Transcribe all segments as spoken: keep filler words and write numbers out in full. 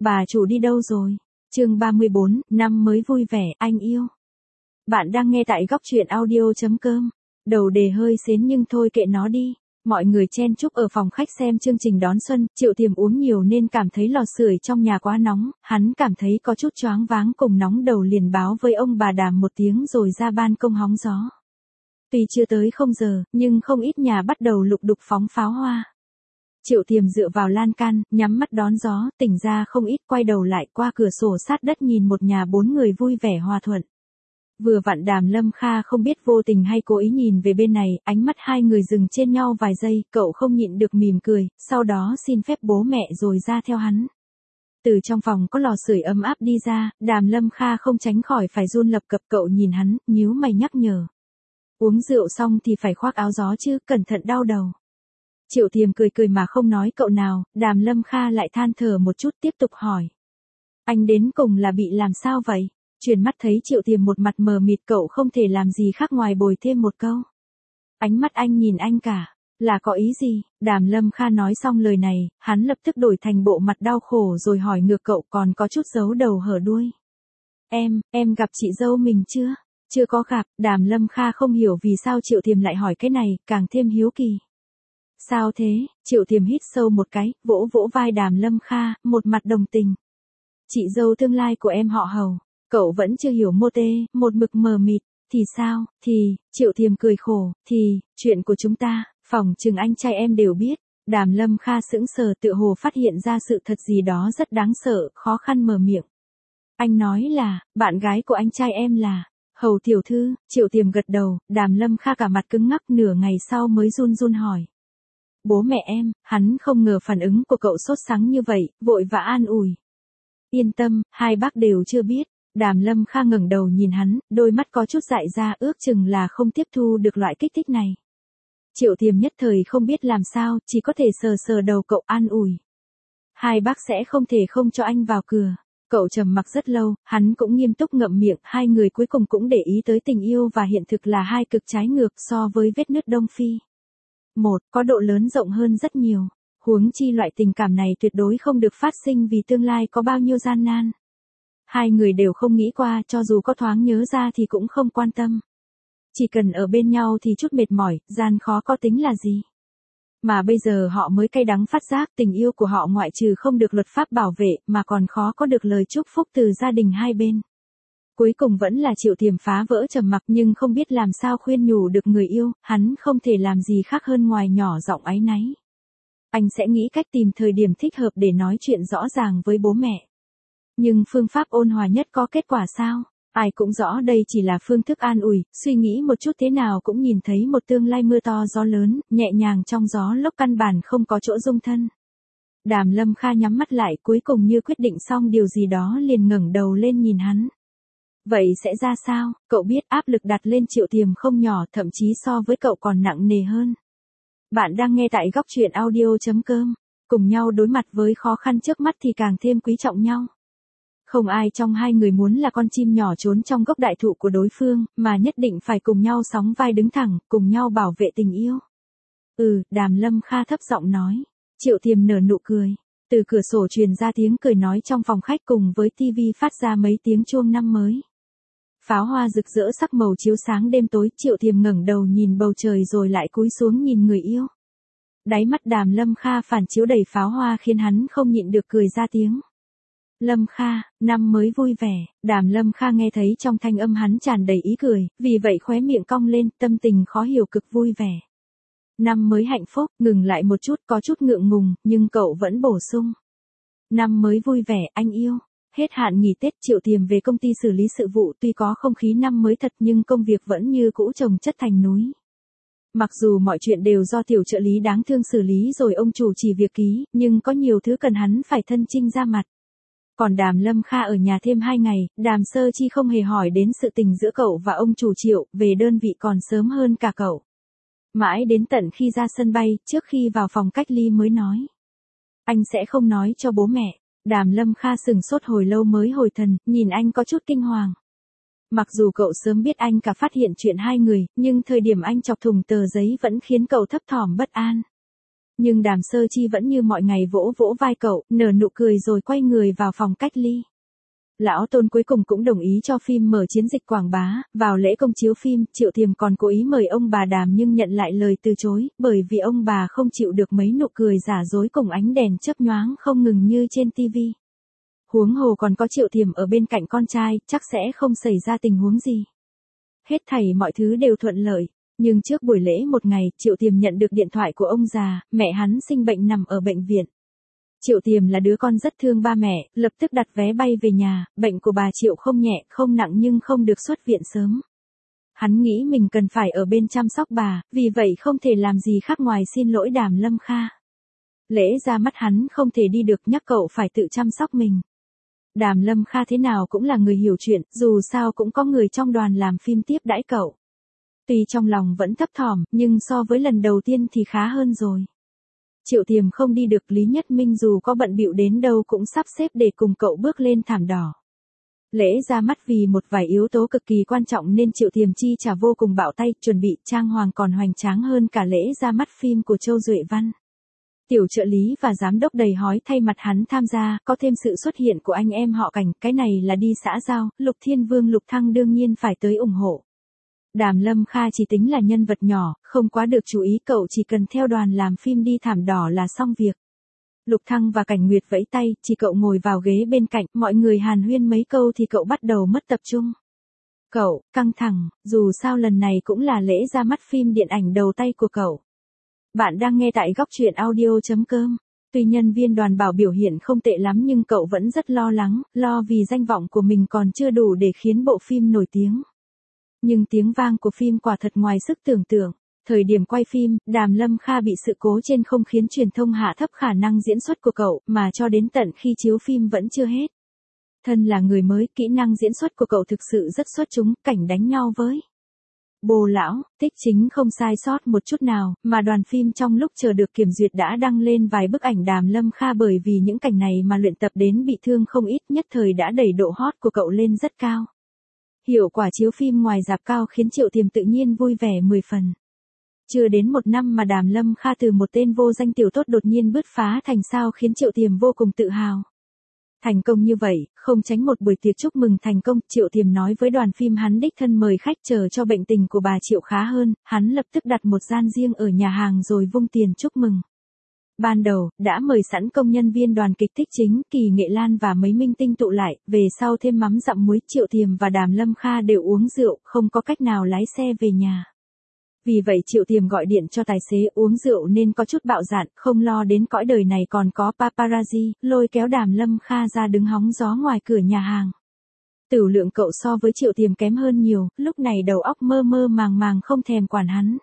Bà chủ đi đâu rồi? Chương ba mươi bốn, năm mới vui vẻ, anh yêu. Bạn đang nghe tại góc truyện audio chấm com. Đầu đề hơi xến nhưng thôi kệ nó đi. Mọi người chen chúc ở phòng khách xem chương trình đón xuân, Triệu Tiềm uống nhiều nên cảm thấy lò sưởi trong nhà quá nóng, hắn cảm thấy có chút choáng váng cùng nóng đầu liền báo với ông bà Đàm một tiếng rồi ra ban công hóng gió. Tuy chưa tới không giờ, nhưng không ít nhà bắt đầu lục đục phóng pháo hoa. Triệu Tiềm dựa vào lan can, nhắm mắt đón gió, tỉnh ra không ít, quay đầu lại qua cửa sổ sát đất nhìn một nhà bốn người vui vẻ hòa thuận. Vừa vặn Đàm Lâm Kha không biết vô tình hay cố ý nhìn về bên này, ánh mắt hai người dừng trên nhau vài giây, cậu không nhịn được mỉm cười, sau đó xin phép bố mẹ rồi ra theo hắn. Từ trong phòng có lò sưởi ấm áp đi ra, Đàm Lâm Kha không tránh khỏi phải run lập cập, cậu nhìn hắn, nhíu mày nhắc nhở. Uống rượu xong thì phải khoác áo gió chứ, cẩn thận đau đầu. Triệu Tiềm cười cười mà không nói cậu nào, Đàm Lâm Kha lại than thở một chút tiếp tục hỏi. Anh đến cùng là bị làm sao vậy? Chuyển mắt thấy Triệu Tiềm một mặt mờ mịt, cậu không thể làm gì khác ngoài bồi thêm một câu. Ánh mắt anh nhìn anh cả, là có ý gì? Đàm Lâm Kha nói xong lời này, hắn lập tức đổi thành bộ mặt đau khổ rồi hỏi ngược cậu còn có chút giấu đầu hở đuôi. Em, em gặp chị dâu mình chưa? Chưa có gặp, Đàm Lâm Kha không hiểu vì sao Triệu Tiềm lại hỏi cái này, càng thêm hiếu kỳ. Sao thế? Triệu Tiềm hít sâu một cái, vỗ vỗ vai Đàm Lâm Kha, một mặt đồng tình. Chị dâu tương lai của em họ Hầu. Cậu vẫn chưa hiểu mô tê, một mực mờ mịt. Thì sao? Thì, Triệu Tiềm cười khổ, thì, chuyện của chúng ta, phòng chừng anh trai em đều biết. Đàm Lâm Kha sững sờ, tự hồ phát hiện ra sự thật gì đó rất đáng sợ, khó khăn mở miệng. Anh nói là, bạn gái của anh trai em là Hầu tiểu thư. Triệu Tiềm gật đầu, Đàm Lâm Kha cả mặt cứng ngắc, nửa ngày sau mới run run hỏi. Bố mẹ em, hắn không ngờ phản ứng của cậu sốt sắng như vậy, vội vã an ủi. Yên tâm, hai bác đều chưa biết. Đàm Lâm Kha ngẩng đầu nhìn hắn, đôi mắt có chút dại ra, ước chừng là không tiếp thu được loại kích thích này. Triệu Tiềm nhất thời không biết làm sao, chỉ có thể sờ sờ đầu cậu an ủi. Hai bác sẽ không thể không cho anh vào cửa. Cậu trầm mặc rất lâu, hắn cũng nghiêm túc ngậm miệng, hai người cuối cùng cũng để ý tới tình yêu và hiện thực là hai cực trái ngược so với vết nứt Đông Phi. Một, có độ lớn rộng hơn rất nhiều. Huống chi loại tình cảm này tuyệt đối không được phát sinh vì tương lai có bao nhiêu gian nan. Hai người đều không nghĩ qua, cho dù có thoáng nhớ ra thì cũng không quan tâm. Chỉ cần ở bên nhau thì chút mệt mỏi, gian khó có tính là gì. Mà bây giờ họ mới cay đắng phát giác tình yêu của họ ngoại trừ không được luật pháp bảo vệ mà còn khó có được lời chúc phúc từ gia đình hai bên. Cuối cùng vẫn là Triệu Tiềm phá vỡ trầm mặc nhưng không biết làm sao khuyên nhủ được người yêu, hắn không thể làm gì khác hơn ngoài nhỏ giọng áy náy. Anh sẽ nghĩ cách tìm thời điểm thích hợp để nói chuyện rõ ràng với bố mẹ. Nhưng phương pháp ôn hòa nhất có kết quả sao? Ai cũng rõ đây chỉ là phương thức an ủi, suy nghĩ một chút thế nào cũng nhìn thấy một tương lai mưa to gió lớn, nhẹ nhàng trong gió lốc căn bản không có chỗ dung thân. Đàm Lâm Kha nhắm mắt lại cuối cùng như quyết định xong điều gì đó liền ngẩng đầu lên nhìn hắn. Vậy sẽ ra sao? Cậu biết áp lực đặt lên Triệu Tiềm không nhỏ, thậm chí so với cậu còn nặng nề hơn. Bạn đang nghe tại góc truyện audio chấm com. Cùng nhau đối mặt với khó khăn trước mắt thì càng thêm quý trọng nhau. Không ai trong hai người muốn là con chim nhỏ trốn trong gốc đại thụ của đối phương, mà nhất định phải cùng nhau sóng vai đứng thẳng, cùng nhau bảo vệ tình yêu. Ừ, Đàm Lâm Kha thấp giọng nói. Triệu Tiềm nở nụ cười. Từ cửa sổ truyền ra tiếng cười nói trong phòng khách cùng với tivi phát ra mấy tiếng chuông năm mới. Pháo hoa rực rỡ sắc màu chiếu sáng đêm tối, Triệu Tiềm ngẩng đầu nhìn bầu trời rồi lại cúi xuống nhìn người yêu. Đáy mắt Đàm Lâm Kha phản chiếu đầy pháo hoa khiến hắn không nhịn được cười ra tiếng. Lâm Kha, năm mới vui vẻ. Đàm Lâm Kha nghe thấy trong thanh âm hắn tràn đầy ý cười, vì vậy khóe miệng cong lên, tâm tình khó hiểu cực vui vẻ. Năm mới hạnh phúc. Ngừng lại một chút, có chút ngượng ngùng, nhưng cậu vẫn bổ sung. Năm mới vui vẻ, anh yêu. Hết hạn nghỉ Tết, Triệu Tiềm về công ty xử lý sự vụ, tuy có không khí năm mới thật nhưng công việc vẫn như cũ chồng chất thành núi. Mặc dù mọi chuyện đều do tiểu trợ lý đáng thương xử lý rồi ông chủ chỉ việc ký, nhưng có nhiều thứ cần hắn phải thân chinh ra mặt. Còn Đàm Lâm Kha ở nhà thêm hai ngày, Đàm Sơ Chi không hề hỏi đến sự tình giữa cậu và ông chủ Triệu, về đơn vị còn sớm hơn cả cậu. Mãi đến tận khi ra sân bay, trước khi vào phòng cách ly mới nói. Anh sẽ không nói cho bố mẹ. Đàm Lâm Kha sừng sốt hồi lâu mới hồi thần, nhìn anh có chút kinh hoàng. Mặc dù cậu sớm biết anh cả phát hiện chuyện hai người, nhưng thời điểm anh chọc thùng tờ giấy vẫn khiến cậu thấp thỏm bất an. Nhưng Đàm Sơ Chi vẫn như mọi ngày vỗ vỗ vai cậu, nở nụ cười rồi quay người vào phòng cách ly. Lão Tôn cuối cùng cũng đồng ý cho phim mở chiến dịch quảng bá, vào lễ công chiếu phim, Triệu Thiềm còn cố ý mời ông bà Đàm nhưng nhận lại lời từ chối, bởi vì ông bà không chịu được mấy nụ cười giả dối cùng ánh đèn chớp nhoáng không ngừng như trên tivi. Huống hồ còn có Triệu Thiềm ở bên cạnh con trai, chắc sẽ không xảy ra tình huống gì. Hết thảy mọi thứ đều thuận lợi, nhưng trước buổi lễ một ngày, Triệu Thiềm nhận được điện thoại của ông già, mẹ hắn sinh bệnh nằm ở bệnh viện. Triệu Thiềm là đứa con rất thương ba mẹ, lập tức đặt vé bay về nhà, bệnh của bà Triệu không nhẹ, không nặng nhưng không được xuất viện sớm. Hắn nghĩ mình cần phải ở bên chăm sóc bà, vì vậy không thể làm gì khác ngoài xin lỗi Đàm Lâm Kha. Lễ ra mắt hắn không thể đi được, nhắc cậu phải tự chăm sóc mình. Đàm Lâm Kha thế nào cũng là người hiểu chuyện, dù sao cũng có người trong đoàn làm phim tiếp đãi cậu. Tuy trong lòng vẫn thấp thỏm, nhưng so với lần đầu tiên thì khá hơn rồi. Triệu Thiềm không đi được, Lý Nhất Minh dù có bận bịu đến đâu cũng sắp xếp để cùng cậu bước lên thảm đỏ. Lễ ra mắt vì một vài yếu tố cực kỳ quan trọng nên Triệu Thiềm chi trả vô cùng bạo tay, chuẩn bị trang hoàng còn hoành tráng hơn cả lễ ra mắt phim của Châu Duệ Văn. Tiểu trợ lý và giám đốc đầy hói thay mặt hắn tham gia, có thêm sự xuất hiện của anh em họ Cảnh, cái này là đi xã giao, Lục Thiên Vương Lục Thăng đương nhiên phải tới ủng hộ. Đàm Lâm Kha chỉ tính là nhân vật nhỏ, không quá được chú ý, cậu chỉ cần theo đoàn làm phim đi thảm đỏ là xong việc. Lục Thăng và Cảnh Nguyệt vẫy tay, chỉ cậu ngồi vào ghế bên cạnh, mọi người hàn huyên mấy câu thì cậu bắt đầu mất tập trung. Cậu, căng thẳng, dù sao lần này cũng là lễ ra mắt phim điện ảnh đầu tay của cậu. Bạn đang nghe tại góc truyện audio chấm com. Tuy nhân viên đoàn bảo biểu hiện không tệ lắm nhưng cậu vẫn rất lo lắng, lo vì danh vọng của mình còn chưa đủ để khiến bộ phim nổi tiếng. Nhưng tiếng vang của phim quả thật ngoài sức tưởng tượng. Thời điểm quay phim, Đàm Lâm Kha bị sự cố trên không khiến truyền thông hạ thấp khả năng diễn xuất của cậu, mà cho đến tận khi chiếu phim vẫn chưa hết. Thân là người mới, kỹ năng diễn xuất của cậu thực sự rất xuất chúng, cảnh đánh nhau với Bồ Lão, Tích Chính không sai sót một chút nào, mà đoàn phim trong lúc chờ được kiểm duyệt đã đăng lên vài bức ảnh Đàm Lâm Kha bởi vì những cảnh này mà luyện tập đến bị thương không ít, nhất thời đã đẩy độ hot của cậu lên rất cao. Hiệu quả chiếu phim ngoài rạp cao khiến Triệu Thiềm tự nhiên vui vẻ mười phần. Chưa đến một năm mà Đàm Lâm Kha từ một tên vô danh tiểu tốt đột nhiên bứt phá thành sao khiến Triệu Thiềm vô cùng tự hào. Thành công như vậy, không tránh một buổi tiệc chúc mừng thành công, Triệu Thiềm nói với đoàn phim hắn đích thân mời khách chờ cho bệnh tình của bà Triệu khá hơn, hắn lập tức đặt một gian riêng ở nhà hàng rồi vung tiền chúc mừng. Ban đầu, đã mời sẵn công nhân viên đoàn kịch Tích Chính, Kỳ Nghệ Lan và mấy minh tinh tụ lại, về sau thêm mắm dặm muối, Triệu Thiềm và Đàm Lâm Kha đều uống rượu, không có cách nào lái xe về nhà. Vì vậy Triệu Thiềm gọi điện cho tài xế, uống rượu nên có chút bạo dạn, không lo đến cõi đời này còn có paparazzi, lôi kéo Đàm Lâm Kha ra đứng hóng gió ngoài cửa nhà hàng. Tửu lượng cậu so với Triệu Thiềm kém hơn nhiều, lúc này đầu óc mơ mơ màng màng không thèm quản hắn.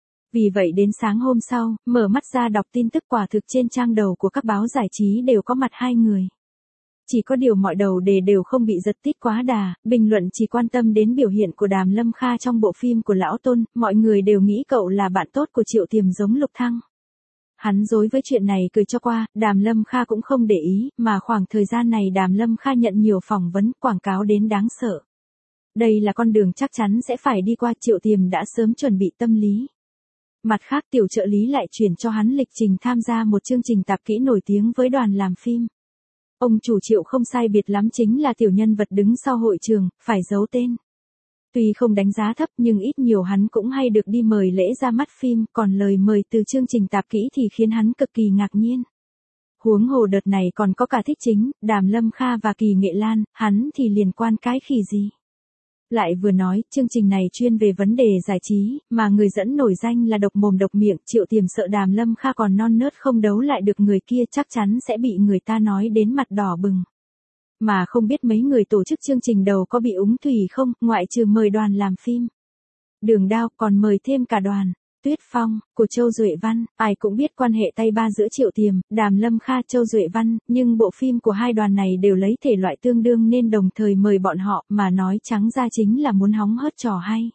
Vì vậy đến sáng hôm sau, mở mắt ra đọc tin tức quả thực trên trang đầu của các báo giải trí đều có mặt hai người. Chỉ có điều mọi đầu đề đều không bị giật tít quá đà, bình luận chỉ quan tâm đến biểu hiện của Đàm Lâm Kha trong bộ phim của Lão Tôn, mọi người đều nghĩ cậu là bạn tốt của Triệu Thiềm giống Lục Thăng. Hắn dối với chuyện này cười cho qua, Đàm Lâm Kha cũng không để ý, mà khoảng thời gian này Đàm Lâm Kha nhận nhiều phỏng vấn, quảng cáo đến đáng sợ. Đây là con đường chắc chắn sẽ phải đi qua, Triệu Thiềm đã sớm chuẩn bị tâm lý. Mặt khác tiểu trợ lý lại chuyển cho hắn lịch trình tham gia một chương trình tạp kỹ nổi tiếng với đoàn làm phim. Ông chủ Triệu không sai biệt lắm chính là tiểu nhân vật đứng sau hội trường, phải giấu tên. Tuy không đánh giá thấp nhưng ít nhiều hắn cũng hay được đi mời lễ ra mắt phim, còn lời mời từ chương trình tạp kỹ thì khiến hắn cực kỳ ngạc nhiên. Huống hồ đợt này còn có cả Tích Chính, Đàm Lâm Kha và Kỳ Nghệ Lan, hắn thì liên quan cái khỉ gì. Lại vừa nói, chương trình này chuyên về vấn đề giải trí, mà người dẫn nổi danh là độc mồm độc miệng, Triệu Thiềm sợ Đàm Lâm Kha còn non nớt không đấu lại được người kia chắc chắn sẽ bị người ta nói đến mặt đỏ bừng. Mà không biết mấy người tổ chức chương trình đầu có bị úng thủy không, ngoại trừ mời đoàn làm phim Đường Đao còn mời thêm cả đoàn Tuyết Phong của Châu Duệ Văn, ai cũng biết quan hệ tay ba giữa Triệu Thiềm, Đàm Lâm Kha, Châu Duệ Văn, nhưng bộ phim của hai đoàn này đều lấy thể loại tương đương nên đồng thời mời bọn họ, mà nói trắng ra chính là muốn hóng hớt trò hay.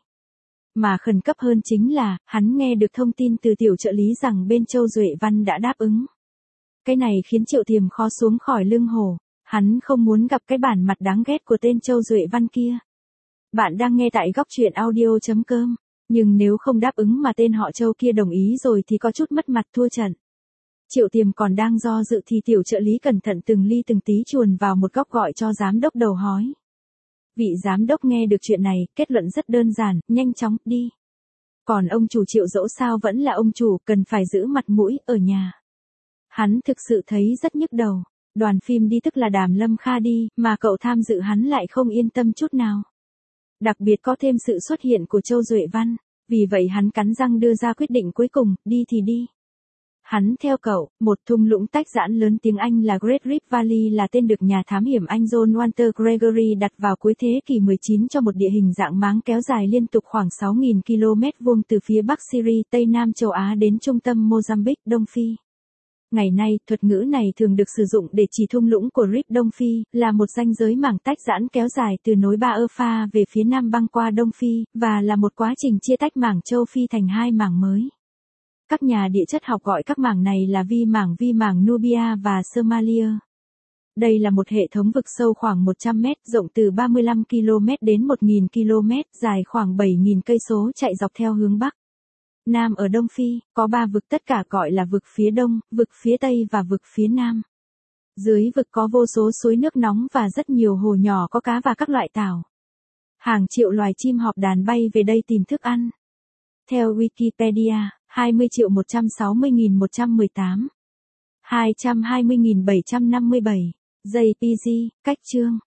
Mà khẩn cấp hơn chính là, hắn nghe được thông tin từ tiểu trợ lý rằng bên Châu Duệ Văn đã đáp ứng. Cái này khiến Triệu Thiềm khó xuống khỏi lưng hổ, hắn không muốn gặp cái bản mặt đáng ghét của tên Châu Duệ Văn kia. Bạn đang nghe tại góc truyện audio chấm com. Nhưng nếu không đáp ứng mà tên họ Châu kia đồng ý rồi thì có chút mất mặt thua trận. Triệu Tiềm còn đang do dự thì tiểu trợ lý cẩn thận từng ly từng tí chuồn vào một góc gọi cho giám đốc đầu hói. Vị giám đốc nghe được chuyện này, kết luận rất đơn giản, nhanh chóng, đi. Còn ông chủ Triệu dẫu sao vẫn là ông chủ, cần phải giữ mặt mũi, ở nhà. Hắn thực sự thấy rất nhức đầu. Đoàn phim đi tức là Đàm Lâm Kha đi, mà cậu tham dự hắn lại không yên tâm chút nào. Đặc biệt có thêm sự xuất hiện của Châu Duệ Văn, vì vậy hắn cắn răng đưa ra quyết định cuối cùng, đi thì đi. Hắn theo cậu, một thung lũng tách giãn lớn tiếng Anh là Great Rift Valley là tên được nhà thám hiểm Anh John Walter Gregory đặt vào cuối thế kỷ mười chín cho một địa hình dạng máng kéo dài liên tục khoảng sáu nghìn ki lô mét vuông từ phía Bắc Syria, Tây Nam châu Á đến trung tâm Mozambique, Đông Phi. Ngày nay, thuật ngữ này thường được sử dụng để chỉ thung lũng của Rip Đông Phi, là một ranh giới mảng tách giãn kéo dài từ nối Ba Ơ Pha về phía nam băng qua Đông Phi, và là một quá trình chia tách mảng châu Phi thành hai mảng mới. Các nhà địa chất học gọi các mảng này là vi mảng vi mảng Nubia và Somalia. Đây là một hệ thống vực sâu khoảng một trăm mét, rộng từ ba mươi lăm ki lô mét đến một nghìn ki lô mét, dài khoảng bảy nghìn cây số chạy dọc theo hướng Bắc. Nam ở Đông Phi, có ba vực tất cả gọi là vực phía Đông, vực phía Tây và vực phía Nam. Dưới vực có vô số suối nước nóng và rất nhiều hồ nhỏ có cá và các loại tảo. Hàng triệu loài chim họp đàn bay về đây tìm thức ăn. Theo Wikipedia, hai mươi triệu một trăm sáu mươi nghìn một trăm mười tám. hai trăm hai mươi nghìn bảy trăm năm mươi bảy. gi pê giê, cách chương.